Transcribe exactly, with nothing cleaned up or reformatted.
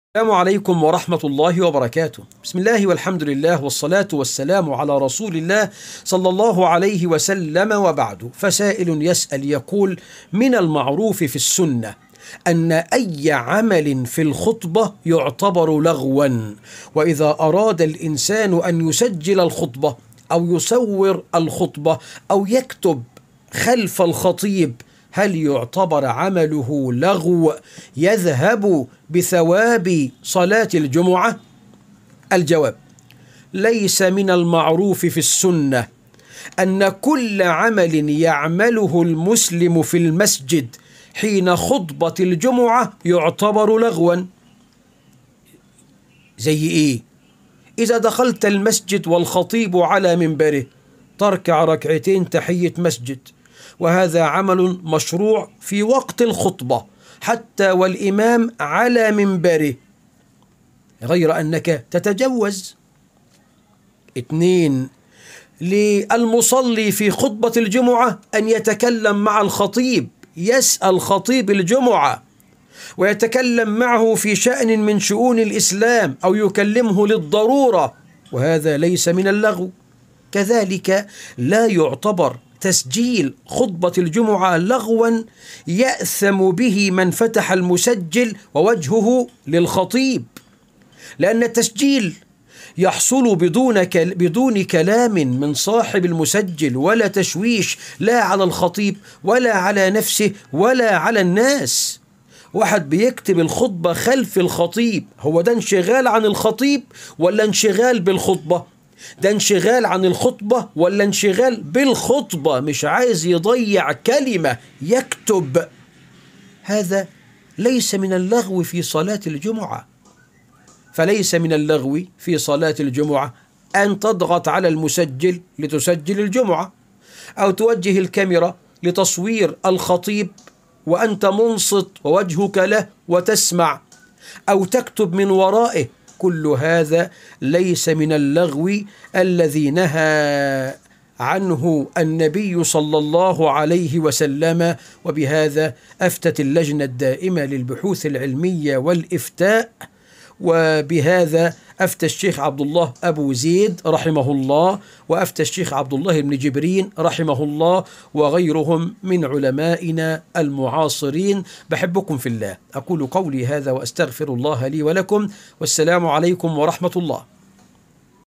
السلام عليكم ورحمة الله وبركاته. بسم الله والحمد لله والصلاة والسلام على رسول الله صلى الله عليه وسلم، وبعد. فسائل يسأل يقول: من المعروف في السنة أن أي عمل في الخطبة يعتبر لغوا، وإذا أراد الإنسان أن يسجل الخطبة أو يصور الخطبة أو يكتب خلف الخطيب هل يعتبر عمله لغو يذهب بثواب صلاة الجمعة؟ الجواب: ليس من المعروف في السنة أن كل عمل يعمله المسلم في المسجد حين خطبة الجمعة يعتبر لغوا. زي إيه؟ إذا دخلت المسجد والخطيب على منبره تركع ركعتين تحية مسجد، وهذا عمل مشروع في وقت الخطبة حتى والإمام على منبره، غير أنك تتجوز. اثنين، للمصلي في خطبة الجمعة أن يتكلم مع الخطيب، يسأل خطيب الجمعة ويتكلم معه في شأن من شؤون الإسلام أو يكلمه للضرورة، وهذا ليس من اللغو. كذلك لا يعتبر تسجيل خطبة الجمعة لغوا يأثم به من فتح المسجل ووجهه للخطيب، لأن التسجيل يحصل بدون بدون كلام من صاحب المسجل ولا تشويش، لا على الخطيب ولا على نفسه ولا على الناس. واحد بيكتب الخطبة خلف الخطيب، هو ده انشغال عن الخطيب ولا انشغال بالخطبة؟ ده انشغال عن الخطبة ولا انشغال بالخطبة؟ مش عايز يضيع كلمة يكتب. هذا ليس من اللغو في صلاة الجمعة. فليس من اللغو في صلاة الجمعة أن تضغط على المسجل لتسجل الجمعة، أو توجه الكاميرا لتصوير الخطيب وأنت منصت ووجهك له وتسمع، أو تكتب من ورائه. كل هذا ليس من اللغو الذي نهى عنه النبي صلى الله عليه وسلم. وبهذا أفتت اللجنة الدائمة للبحوث العلمية والإفتاء، وبهذا أفتى الشيخ عبد الله أبو زيد رحمه الله، وأفتى الشيخ عبد الله بن جبرين رحمه الله، وغيرهم من علمائنا المعاصرين. بحبكم في الله، أقول قولي هذا وأستغفر الله لي ولكم، والسلام عليكم ورحمة الله.